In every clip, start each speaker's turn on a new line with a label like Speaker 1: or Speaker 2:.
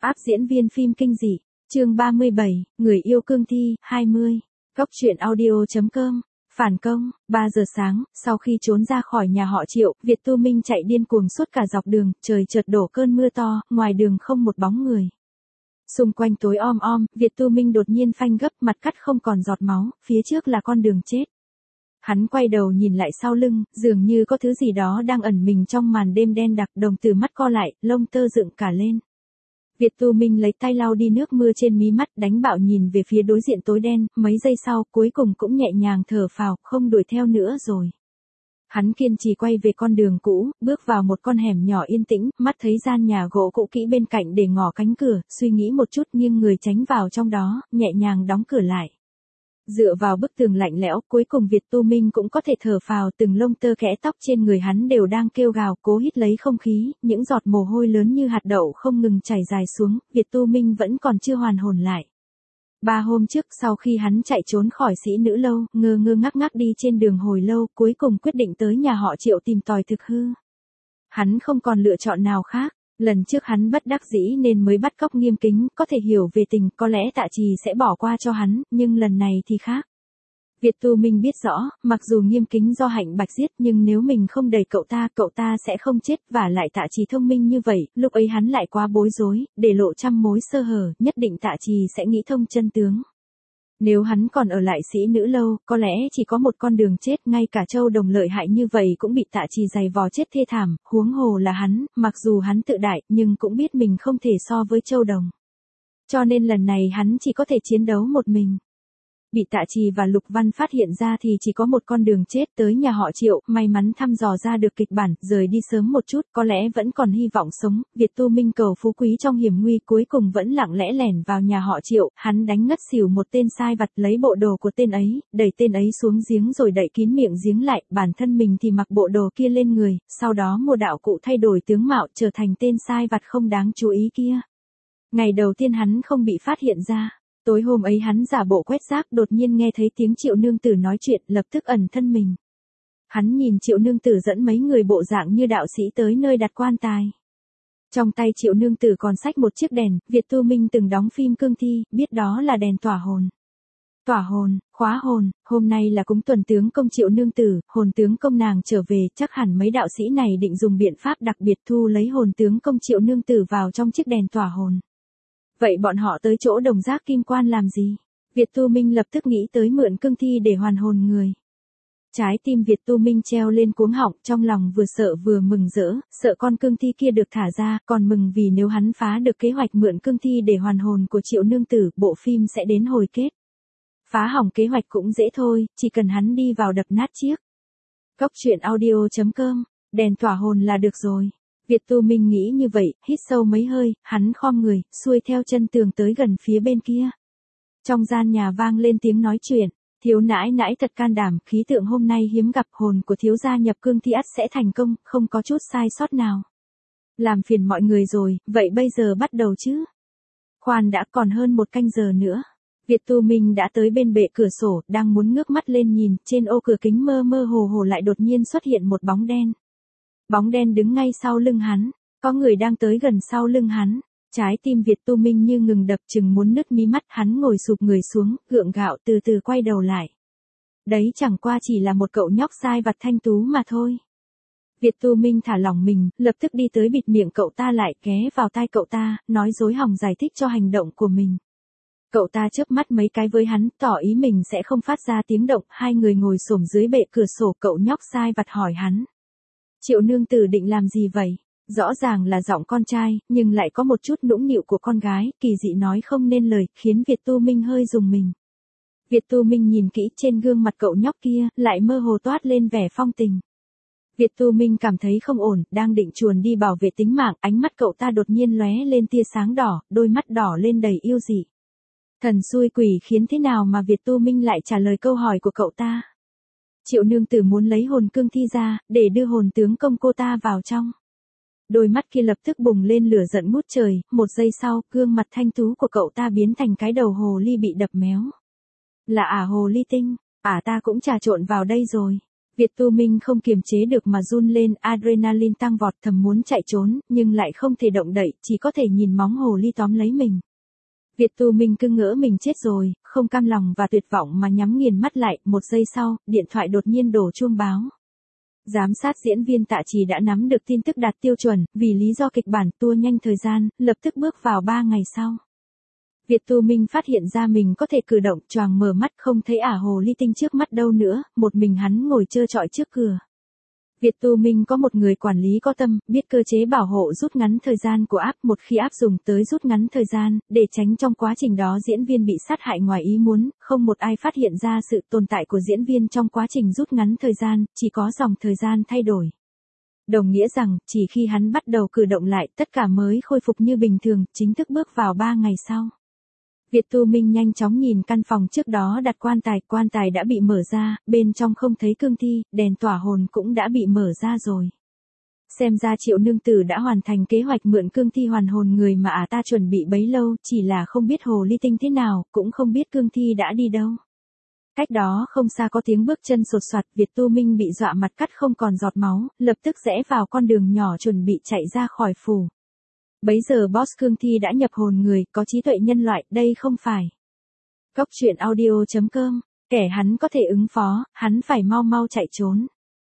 Speaker 1: Áp diễn viên phim kinh dị, chương 37, người yêu cương thi, 20. Góc truyện audio.com. Phản công, 3 giờ sáng, sau khi trốn ra khỏi nhà họ Triệu, Việt Tu Minh chạy điên cuồng suốt cả dọc đường, trời chợt đổ cơn mưa to, ngoài đường không một bóng người. Xung quanh tối om om, Việt Tu Minh đột nhiên phanh gấp, mặt cắt không còn giọt máu, phía trước là con đường chết. Hắn quay đầu nhìn lại sau lưng, dường như có thứ gì đó đang ẩn mình trong màn đêm đen đặc, đồng tử mắt co lại, lông tơ dựng cả lên. Việt Tu Minh lấy tay lau đi nước mưa trên mí mắt, đánh bạo nhìn về phía đối diện tối đen, mấy giây sau, cuối cùng cũng nhẹ nhàng thở phào, không đuổi theo nữa rồi. Hắn kiên trì quay về con đường cũ, bước vào một con hẻm nhỏ yên tĩnh, mắt thấy gian nhà gỗ cũ kỹ bên cạnh để ngỏ cánh cửa, suy nghĩ một chút nghiêng người tránh vào trong đó, nhẹ nhàng đóng cửa lại. Dựa vào bức tường lạnh lẽo, cuối cùng Việt Tu Minh cũng có thể thở phào, từng lông tơ kẽ tóc trên người hắn đều đang kêu gào, cố hít lấy không khí, những giọt mồ hôi lớn như hạt đậu không ngừng chảy dài xuống, Việt Tu Minh vẫn còn chưa hoàn hồn lại. 3 hôm trước, sau khi hắn chạy trốn khỏi sĩ nữ lâu, ngơ ngơ ngác ngác đi trên đường hồi lâu, cuối cùng quyết định tới nhà họ Triệu tìm tòi thực hư. Hắn không còn lựa chọn nào khác. Lần trước hắn bất đắc dĩ nên mới bắt cóc Nghiêm Kính, có thể hiểu về tình, có lẽ Tạ Trì sẽ bỏ qua cho hắn, nhưng lần này thì khác. Việt Tu Minh biết rõ, mặc dù Nghiêm Kính do Hạnh Bạch giết nhưng nếu mình không đẩy cậu ta sẽ không chết, và lại Tạ Trì thông minh như vậy, lúc ấy hắn lại quá bối rối, để lộ trăm mối sơ hở, nhất định Tạ Trì sẽ nghĩ thông chân tướng. Nếu hắn còn ở lại sĩ nữ lâu, có lẽ chỉ có một con đường chết, ngay cả Châu Đồng lợi hại như vậy cũng bị Tạ Trì giày vò chết thê thảm, huống hồ là hắn, mặc dù hắn tự đại, nhưng cũng biết mình không thể so với Châu Đồng. Cho nên lần này hắn chỉ có thể chiến đấu một mình. Bị Tạ Trì và Lục Văn phát hiện ra thì chỉ có một con đường chết, tới nhà họ Triệu, may mắn thăm dò ra được kịch bản, rời đi sớm một chút, có lẽ vẫn còn hy vọng sống. Việt Tu Minh cầu phú quý trong hiểm nguy, cuối cùng vẫn lặng lẽ lẻn vào nhà họ Triệu, hắn đánh ngất xỉu một tên sai vặt, lấy bộ đồ của tên ấy, đẩy tên ấy xuống giếng rồi đậy kín miệng giếng lại, bản thân mình thì mặc bộ đồ kia lên người, sau đó mua đạo cụ thay đổi tướng mạo, trở thành tên sai vặt không đáng chú ý kia. Ngày đầu tiên hắn không bị phát hiện ra. Tối hôm ấy hắn giả bộ quét rác, đột nhiên nghe thấy tiếng Triệu nương tử nói chuyện, lập tức ẩn thân mình. Hắn nhìn Triệu nương tử dẫn mấy người bộ dạng như đạo sĩ tới nơi đặt quan tài. Trong tay Triệu nương tử còn xách một chiếc đèn, Việt Tu Minh từng đóng phim cương thi, biết đó là đèn tỏa hồn. Tỏa hồn, khóa hồn, hôm nay là cúng tuần tướng công Triệu nương tử, hồn tướng công nàng trở về, chắc hẳn mấy đạo sĩ này định dùng biện pháp đặc biệt thu lấy hồn tướng công Triệu nương tử vào trong chiếc đèn tỏa hồn. Vậy bọn họ tới chỗ Đồng Giác Kim Quan làm gì? Việt Tu Minh lập tức nghĩ tới mượn cương thi để hoàn hồn người. Trái tim Việt Tu Minh treo lên cuống họng, trong lòng vừa sợ vừa mừng rỡ, sợ con cương thi kia được thả ra, còn mừng vì nếu hắn phá được kế hoạch mượn cương thi để hoàn hồn của Triệu nương tử, bộ phim sẽ đến hồi kết. Phá hỏng kế hoạch cũng dễ thôi, chỉ cần hắn đi vào đập nát chiếc. Góc truyện audio.com, đèn tỏa hồn là được rồi. Việt Tu Minh nghĩ như vậy, hít sâu mấy hơi, hắn khom người, xuôi theo chân tường tới gần phía bên kia. Trong gian nhà vang lên tiếng nói chuyện, thiếu nãi nãi thật can đảm, khí tượng hôm nay hiếm gặp, hồn của thiếu gia nhập cương thi ắt sẽ thành công, không có chút sai sót nào. Làm phiền mọi người rồi, vậy bây giờ bắt đầu chứ? Khoan đã, còn hơn 1 canh giờ nữa. Việt Tu Minh đã tới bên bệ cửa sổ, đang muốn ngước mắt lên nhìn, trên ô cửa kính mơ mơ hồ hồ lại đột nhiên xuất hiện một bóng đen. Bóng đen đứng ngay sau lưng hắn, có người đang tới gần sau lưng hắn. Trái tim Việt Tu Minh như ngừng đập, chừng muốn nứt mí mắt, hắn ngồi sụp người xuống, gượng gạo từ từ quay đầu lại. Đấy chẳng qua chỉ là một cậu nhóc sai vặt thanh tú mà thôi. Việt Tu Minh thả lỏng mình, lập tức đi tới bịt miệng cậu ta lại, ghé vào tai cậu ta, nói dối hòng giải thích cho hành động của mình. Cậu ta chớp mắt mấy cái với hắn, tỏ ý mình sẽ không phát ra tiếng động, hai người ngồi xổm dưới bệ cửa sổ, cậu nhóc sai vặt hỏi hắn. Triệu nương tử định làm gì vậy? Rõ ràng là giọng con trai, nhưng lại có một chút nũng nịu của con gái, kỳ dị nói không nên lời, khiến Việt Tu Minh hơi rùng mình. Việt Tu Minh nhìn kỹ trên gương mặt cậu nhóc kia, lại mơ hồ toát lên vẻ phong tình. Việt Tu Minh cảm thấy không ổn, đang định chuồn đi bảo vệ tính mạng, ánh mắt cậu ta đột nhiên lóe lên tia sáng đỏ, đôi mắt đỏ lên đầy yêu dị. Thần xui quỷ khiến thế nào mà Việt Tu Minh lại trả lời câu hỏi của cậu ta? Triệu nương tử muốn lấy hồn cương thi ra, để đưa hồn tướng công cô ta vào trong. Đôi mắt kia lập tức bùng lên lửa giận ngút trời, một giây sau, gương mặt thanh tú của cậu ta biến thành cái đầu hồ ly bị đập méo. Là hồ ly tinh, ta cũng trà trộn vào đây rồi. Việt Tu Minh không kiềm chế được mà run lên, adrenaline tăng vọt, thầm muốn chạy trốn, nhưng lại không thể động đậy, chỉ có thể nhìn móng hồ ly tóm lấy mình. Việt Tu Minh cứ ngỡ mình chết rồi, không cam lòng và tuyệt vọng mà nhắm nghiền mắt lại, một giây sau, điện thoại đột nhiên đổ chuông báo. Giám sát diễn viên Tạ Trì đã nắm được tin tức đạt tiêu chuẩn, vì lý do kịch bản tua nhanh thời gian, lập tức bước vào 3 ngày sau. Việt Tu Minh phát hiện ra mình có thể cử động, choàng mở mắt không thấy ả hồ ly tinh trước mắt đâu nữa, một mình hắn ngồi trơ trọi trước cửa. Việt Tu Minh có một người quản lý có tâm, biết cơ chế bảo hộ rút ngắn thời gian của app, một khi app dùng tới rút ngắn thời gian, để tránh trong quá trình đó diễn viên bị sát hại ngoài ý muốn, không một ai phát hiện ra sự tồn tại của diễn viên trong quá trình rút ngắn thời gian, chỉ có dòng thời gian thay đổi. Đồng nghĩa rằng, chỉ khi hắn bắt đầu cử động lại, tất cả mới khôi phục như bình thường, chính thức bước vào 3 ngày sau. Việt Tu Minh nhanh chóng nhìn căn phòng trước đó đặt quan tài đã bị mở ra, bên trong không thấy cương thi, đèn tỏa hồn cũng đã bị mở ra rồi. Xem ra Triệu Nương Tử đã hoàn thành kế hoạch mượn cương thi hoàn hồn người mà ta chuẩn bị bấy lâu, chỉ là không biết hồ ly tinh thế nào, cũng không biết cương thi đã đi đâu. Cách đó không xa có tiếng bước chân sột soạt, Việt Tu Minh bị dọa mặt cắt không còn giọt máu, lập tức rẽ vào con đường nhỏ chuẩn bị chạy ra khỏi phủ. Bấy giờ boss cương thi đã nhập hồn người, có trí tuệ nhân loại, đây không phải. Góc truyện audio.com, kẻ hắn có thể ứng phó, hắn phải mau mau chạy trốn.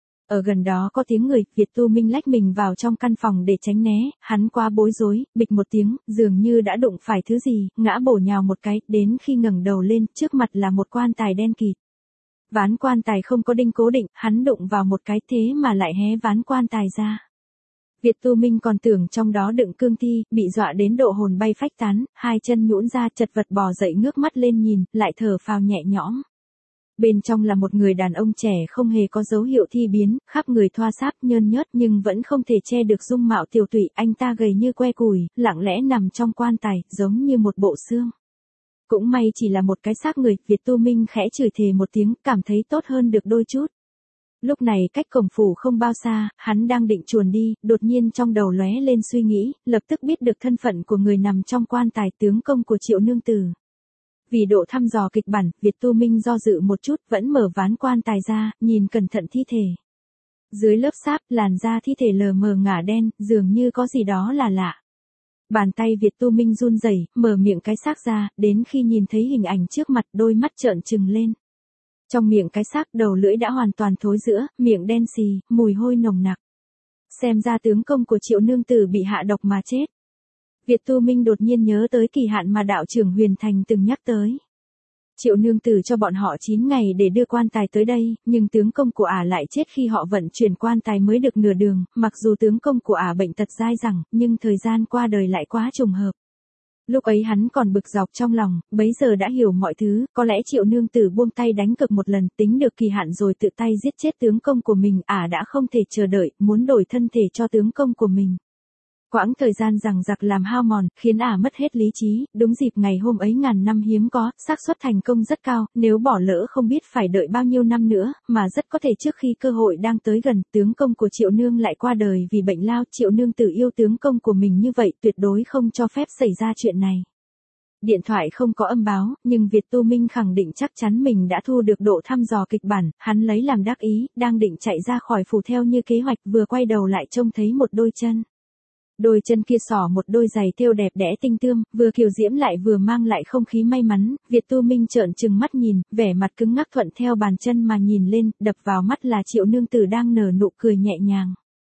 Speaker 1: Ở gần đó có tiếng người, Việt Tu Minh lách mình vào trong căn phòng để tránh né, hắn quá bối rối, bịch một tiếng, dường như đã đụng phải thứ gì, ngã bổ nhào một cái, đến khi ngẩng đầu lên, trước mặt là một quan tài đen kịt. Ván quan tài không có đinh cố định, hắn đụng vào một cái thế mà lại hé ván quan tài ra. Việt Tu Minh còn tưởng trong đó đựng cương thi, bị dọa đến độ hồn bay phách tán, hai chân nhũn ra chật vật bò dậy ngước mắt lên nhìn, lại thở phào nhẹ nhõm. Bên trong là một người đàn ông trẻ không hề có dấu hiệu thi biến, khắp người thoa ráp nhơn nhớt nhưng vẫn không thể che được dung mạo tiều tụy, anh ta gầy như que củi, lặng lẽ nằm trong quan tài, giống như một bộ xương. Cũng may chỉ là một cái xác người, Việt Tu Minh khẽ chửi thề một tiếng, cảm thấy tốt hơn được đôi chút. Lúc này cách cổng phủ không bao xa, hắn đang định chuồn đi, đột nhiên trong đầu lóe lên suy nghĩ, lập tức biết được thân phận của người nằm trong quan tài, tướng công của Triệu Nương Tử. Vì độ thăm dò kịch bản, Việt Tu Minh do dự một chút, vẫn mở ván quan tài ra, nhìn cẩn thận thi thể. Dưới lớp sáp, làn da thi thể lờ mờ ngả đen, dường như có gì đó là lạ. Bàn tay Việt Tu Minh run rẩy, mở miệng cái xác ra, đến khi nhìn thấy hình ảnh trước mặt, đôi mắt trợn trừng lên. Trong miệng cái xác, đầu lưỡi đã hoàn toàn thối rữa, miệng đen xì, mùi hôi nồng nặc. Xem ra tướng công của Triệu Nương Tử bị hạ độc mà chết. Việt Tu Minh đột nhiên nhớ tới kỳ hạn mà đạo trưởng Huyền Thành từng nhắc tới. Triệu Nương Tử cho bọn họ 9 ngày để đưa quan tài tới đây, nhưng tướng công của ả lại chết khi họ vận chuyển quan tài mới được nửa đường, mặc dù tướng công của ả bệnh tật dai dẳng, nhưng thời gian qua đời lại quá trùng hợp. Lúc ấy hắn còn bực dọc trong lòng, bấy giờ đã hiểu mọi thứ, có lẽ Triệu Nương Tử buông tay đánh cược một lần, tính được kỳ hạn rồi tự tay giết chết tướng công của mình, ả đã không thể chờ đợi, muốn đổi thân thể cho tướng công của mình. Quãng thời gian rằng giặc làm hao mòn, khiến ả mất hết lý trí, đúng dịp ngày hôm ấy ngàn năm hiếm có, xác suất thành công rất cao, nếu bỏ lỡ không biết phải đợi bao nhiêu năm nữa, mà rất có thể trước khi cơ hội đang tới gần, tướng công của Triệu Nương lại qua đời vì bệnh lao, Triệu Nương Tử yêu tướng công của mình như vậy, tuyệt đối không cho phép xảy ra chuyện này. Điện thoại không có âm báo, nhưng Việt Tu Minh khẳng định chắc chắn mình đã thu được độ thăm dò kịch bản, hắn lấy làm đắc ý, đang định chạy ra khỏi phủ theo như kế hoạch, vừa quay đầu lại trông thấy một đôi chân. Đôi chân kia xỏ một đôi giày thêu đẹp đẽ tinh tươm, vừa kiều diễm lại vừa mang lại không khí may mắn, Việt Tu Minh trợn trừng mắt nhìn, vẻ mặt cứng ngắc thuận theo bàn chân mà nhìn lên, đập vào mắt là Triệu Nương Tử đang nở nụ cười nhẹ nhàng.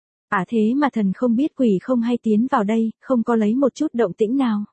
Speaker 1: Thế mà thần không biết quỷ không hay tiến vào đây, không có lấy một chút động tĩnh nào.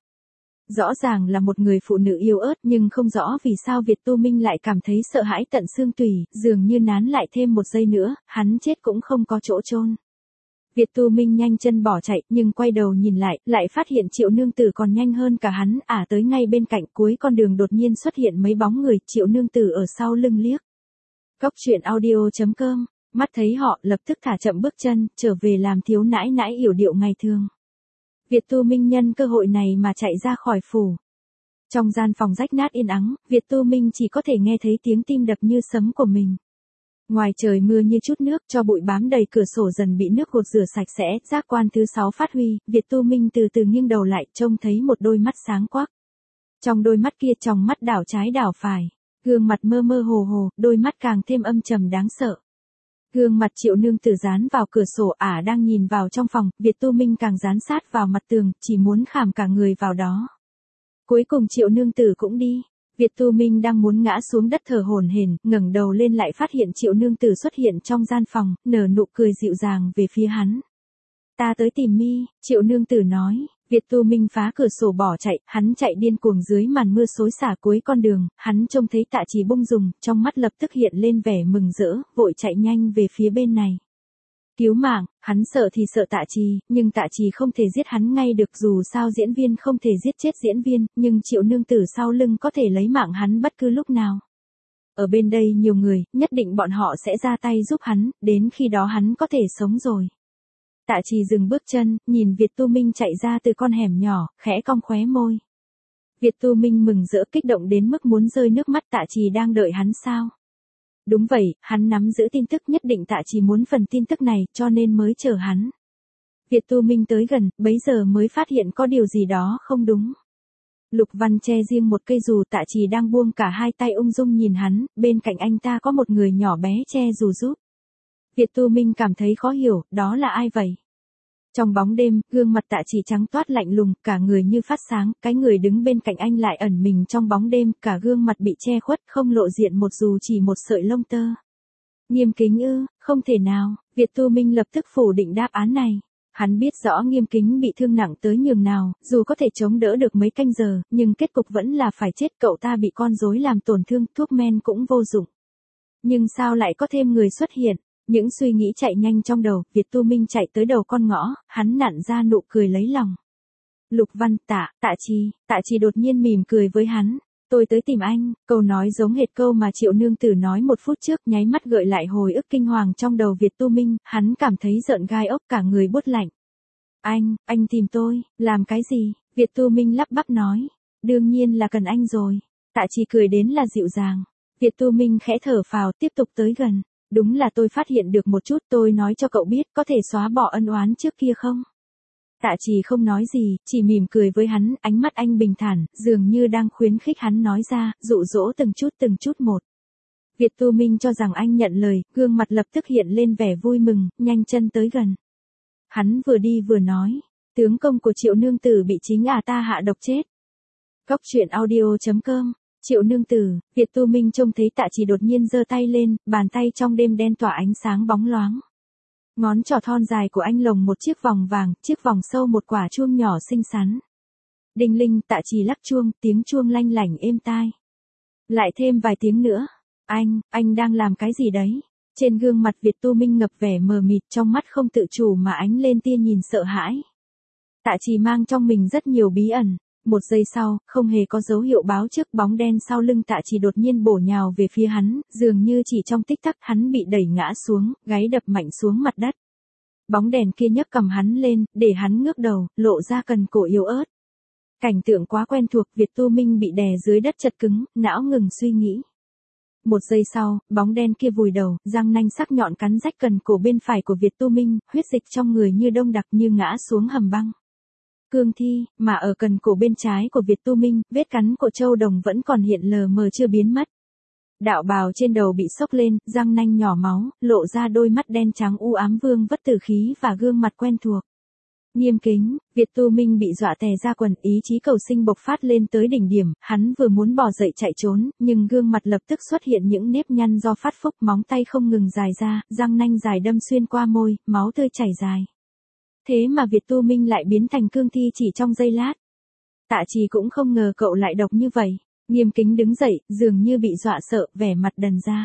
Speaker 1: Rõ ràng là một người phụ nữ yếu ớt nhưng không rõ vì sao Việt Tu Minh lại cảm thấy sợ hãi tận xương tủy, dường như nán lại thêm một giây nữa, hắn chết cũng không có chỗ chôn. Việt Tu Minh nhanh chân bỏ chạy, nhưng quay đầu nhìn lại phát hiện Triệu Nương Tử còn nhanh hơn cả hắn, tới ngay bên cạnh, cuối con đường đột nhiên xuất hiện mấy bóng người, Triệu Nương Tử ở sau lưng liếc. Góc truyện audio.com, mắt thấy họ, lập tức thả chậm bước chân, trở về làm thiếu nãi nãi yểu điệu ngày thường. Việt Tu Minh nhân cơ hội này mà chạy ra khỏi phủ. Trong gian phòng rách nát yên ắng, Việt Tu Minh chỉ có thể nghe thấy tiếng tim đập như sấm của mình. Ngoài trời mưa như chút nước, cho bụi bám đầy cửa sổ dần bị nước gột rửa sạch sẽ, giác quan thứ 6 phát huy, Việt Tu Minh từ từ nghiêng đầu lại, trông thấy một đôi mắt sáng quắc. Trong đôi mắt kia tròng mắt đảo trái đảo phải, gương mặt mơ mơ hồ hồ, đôi mắt càng thêm âm trầm đáng sợ. Gương mặt Triệu Nương Tử dán vào cửa sổ, đang nhìn vào trong phòng, Việt Tu Minh càng dán sát vào mặt tường, chỉ muốn khảm cả người vào đó. Cuối cùng Triệu Nương Tử cũng đi. Việt Tu Minh đang muốn ngã xuống đất thở hổn hển, ngẩng đầu lên lại phát hiện Triệu Nương Tử xuất hiện trong gian phòng, nở nụ cười dịu dàng về phía hắn. Ta tới tìm mi, Triệu Nương Tử nói. Việt Tu Minh phá cửa sổ bỏ chạy, hắn chạy điên cuồng dưới màn mưa xối xả cuối con đường, hắn trông thấy Tạ Trì bung rùng, trong mắt lập tức hiện lên vẻ mừng rỡ, vội chạy nhanh về phía bên này. Cứu mạng, hắn sợ thì sợ Tạ Trì, nhưng Tạ Trì không thể giết hắn ngay được, dù sao diễn viên không thể giết chết diễn viên, nhưng Triệu Nương Tử sau lưng có thể lấy mạng hắn bất cứ lúc nào. Ở bên đây nhiều người, nhất định bọn họ sẽ ra tay giúp hắn, đến khi đó hắn có thể sống rồi. Tạ Trì dừng bước chân, nhìn Việt Tu Minh chạy ra từ con hẻm nhỏ, khẽ cong khóe môi. Việt Tu Minh mừng rỡ kích động đến mức muốn rơi nước mắt. Tạ Trì đang đợi hắn sao? Đúng vậy, hắn nắm giữ tin tức, nhất định Tạ Trì muốn phần tin tức này, cho nên mới chờ hắn. Việt Tu Minh tới gần, bấy giờ mới phát hiện có điều gì đó không đúng. Lục Văn che riêng một cây dù, Tạ Trì đang buông cả hai tay ung dung nhìn hắn, bên cạnh anh ta có một người nhỏ bé che dù giúp. Việt Tu Minh cảm thấy khó hiểu, đó là ai vậy? Trong bóng đêm, gương mặt Tạ Trì trắng toát lạnh lùng, cả người như phát sáng, cái người đứng bên cạnh anh lại ẩn mình trong bóng đêm, cả gương mặt bị che khuất, không lộ diện một dù chỉ một sợi lông tơ. Nghiêm Kính ư? Không thể nào, Việt Tu Minh lập tức phủ định đáp án này. Hắn biết rõ Nghiêm Kính bị thương nặng tới nhường nào, dù có thể chống đỡ được mấy canh giờ, nhưng kết cục vẫn là phải chết, cậu ta bị con rối làm tổn thương, thuốc men cũng vô dụng. Nhưng sao lại có thêm người xuất hiện? Những suy nghĩ chạy nhanh trong đầu, Việt Tu Minh chạy tới đầu con ngõ, hắn nặn ra nụ cười lấy lòng. Lục Văn, Tạ Trì đột nhiên mỉm cười với hắn. Tôi tới tìm anh, câu nói giống hệt câu mà Triệu Nương Tử nói một phút trước, nháy mắt gợi lại hồi ức kinh hoàng trong đầu Việt Tu Minh, hắn cảm thấy rợn gai ốc, cả người buốt lạnh. Anh tìm tôi, làm cái gì? Việt Tu Minh lắp bắp nói. Đương nhiên là cần anh rồi. Tạ Trì cười đến là dịu dàng. Việt Tu Minh khẽ thở phào, tiếp tục tới gần. Đúng là tôi phát hiện được một chút, tôi nói cho cậu biết, có thể xóa bỏ ân oán trước kia không? Tạ Trì không nói gì, chỉ mỉm cười với hắn, ánh mắt anh bình thản, dường như đang khuyến khích hắn nói ra, dụ dỗ từng chút một. Việt Tu Minh cho rằng anh nhận lời, gương mặt lập tức hiện lên vẻ vui mừng, nhanh chân tới gần. Hắn vừa đi vừa nói, tướng công của Triệu Nương Tử bị chính ta hạ độc chết. Góc truyện audio.com. Triệu Nương Tử, Việt Tu Minh trông thấy Tạ Trì đột nhiên giơ tay lên, bàn tay trong đêm đen tỏa ánh sáng bóng loáng. Ngón trỏ thon dài của anh lồng một chiếc vòng vàng, chiếc vòng sâu một quả chuông nhỏ xinh xắn. Đinh linh, Tạ Trì lắc chuông, tiếng chuông lanh lảnh êm tai. Lại thêm vài tiếng nữa. Anh đang làm cái gì đấy? Trên gương mặt Việt Tu Minh ngập vẻ mờ mịt, trong mắt không tự chủ mà ánh lên tia nhìn sợ hãi. Tạ Trì mang trong mình rất nhiều bí ẩn. Một giây sau, không hề có dấu hiệu báo trước, bóng đen sau lưng Tạ Trì đột nhiên bổ nhào về phía hắn, dường như chỉ trong tích tắc hắn bị đẩy ngã xuống, gáy đập mạnh xuống mặt đất. Bóng đèn kia nhấc cầm hắn lên, để hắn ngước đầu, lộ ra cần cổ yếu ớt. Cảnh tượng quá quen thuộc, Việt Tu Minh bị đè dưới đất chật cứng, não ngừng suy nghĩ. Một giây sau, bóng đen kia vùi đầu, răng nanh sắc nhọn cắn rách cần cổ bên phải của Việt Tu Minh, huyết dịch trong người như đông đặc như ngã xuống hầm băng. Cương thi, mà ở cần cổ bên trái của Việt Tu Minh, vết cắn của Châu Đồng vẫn còn hiện lờ mờ chưa biến mất. Đạo bào trên đầu bị xốc lên, răng nanh nhỏ máu, lộ ra đôi mắt đen trắng u ám vương vất tử khí và gương mặt quen thuộc. Nghiêm Kính, Việt Tu Minh bị dọa tè ra quần, ý chí cầu sinh bộc phát lên tới đỉnh điểm, hắn vừa muốn bò dậy chạy trốn, nhưng gương mặt lập tức xuất hiện những nếp nhăn do phát phúc, móng tay không ngừng dài ra, răng nanh dài đâm xuyên qua môi, máu tươi chảy dài. Thế mà Việt Tu Minh lại biến thành cương thi chỉ trong giây lát. Tạ Trì cũng không ngờ cậu lại độc như vậy. Nghiêm Kính đứng dậy, dường như bị dọa sợ, vẻ mặt đần ra.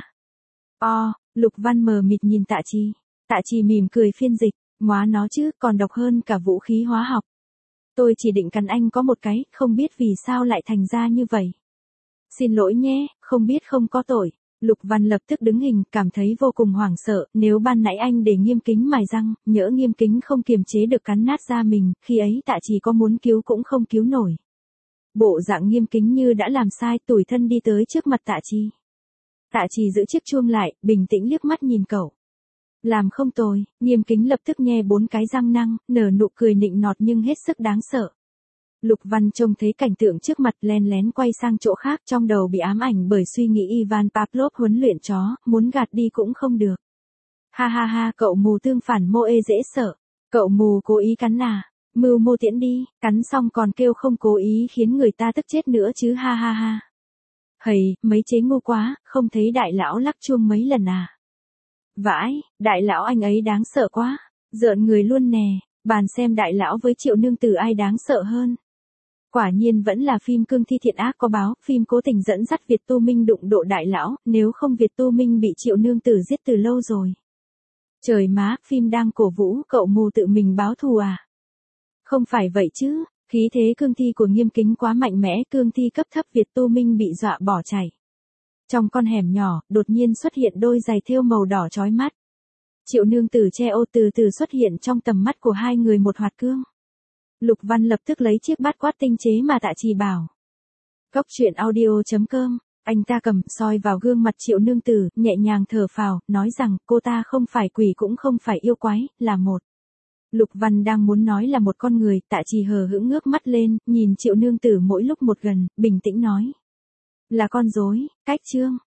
Speaker 1: Lục Văn mờ mịt nhìn Tạ Trì. Tạ Trì mỉm cười phiên dịch, móa nó chứ, còn độc hơn cả vũ khí hóa học. Tôi chỉ định cắn anh có một cái, không biết vì sao lại thành ra như vậy. Xin lỗi nhé, không biết không có tội. Lục Văn lập tức đứng hình, cảm thấy vô cùng hoảng sợ, nếu ban nãy anh để Nghiêm Kính mài răng, nhỡ Nghiêm Kính không kiềm chế được cắn nát da mình, khi ấy Tạ Trì có muốn cứu cũng không cứu nổi. Bộ dạng Nghiêm Kính như đã làm sai, tủi thân đi tới trước mặt Tạ Trì. Tạ Trì giữ chiếc chuông lại, bình tĩnh liếc mắt nhìn cậu. Làm không tồi, Nghiêm Kính lập tức nhe 4 cái răng nanh, nở nụ cười nịnh nọt nhưng hết sức đáng sợ. Lục Văn trông thấy cảnh tượng trước mặt len lén quay sang chỗ khác, trong đầu bị ám ảnh bởi suy nghĩ Ivan Pavlov huấn luyện chó, muốn gạt đi cũng không được. Ha ha ha, cậu mù tương phản mô ê dễ sợ. Cậu mù cố ý cắn à? Mưu mô tiễn đi, cắn xong còn kêu không cố ý khiến người ta tức chết nữa chứ ha ha ha. Hầy, mấy chế ngu quá, không thấy đại lão lắc chuông mấy lần à? Vãi, đại lão anh ấy đáng sợ quá, rợn người luôn nè, bàn xem đại lão với Triệu Nương Tử ai đáng sợ hơn. Quả nhiên vẫn là phim Cương Thi Thiện Ác có báo, phim cố tình dẫn dắt Việt Tu Minh đụng độ đại lão, nếu không Việt Tu Minh bị Triệu Nương Tử giết từ lâu rồi. Trời má, phim đang cổ vũ cậu mù tự mình báo thù à? Không phải vậy chứ, khí thế cương thi của Nghiêm Kính quá mạnh mẽ, cương thi cấp thấp Việt Tu Minh bị dọa bỏ chạy. Trong con hẻm nhỏ, đột nhiên xuất hiện đôi giày thêu màu đỏ chói mắt. Triệu Nương Tử che ô từ từ xuất hiện trong tầm mắt của hai người một hoạt cương. Lục Văn lập tức lấy chiếc bát quát tinh chế mà Tạ Trì bảo. Góc truyện audio.com, anh ta cầm soi vào gương mặt Triệu Nương Tử, nhẹ nhàng thở phào, nói rằng cô ta không phải quỷ cũng không phải yêu quái, là một. Lục Văn đang muốn nói là một con người, Tạ Trì hờ hững ngước mắt lên, nhìn Triệu Nương Tử mỗi lúc một gần, bình tĩnh nói. Là con rối, cách chương.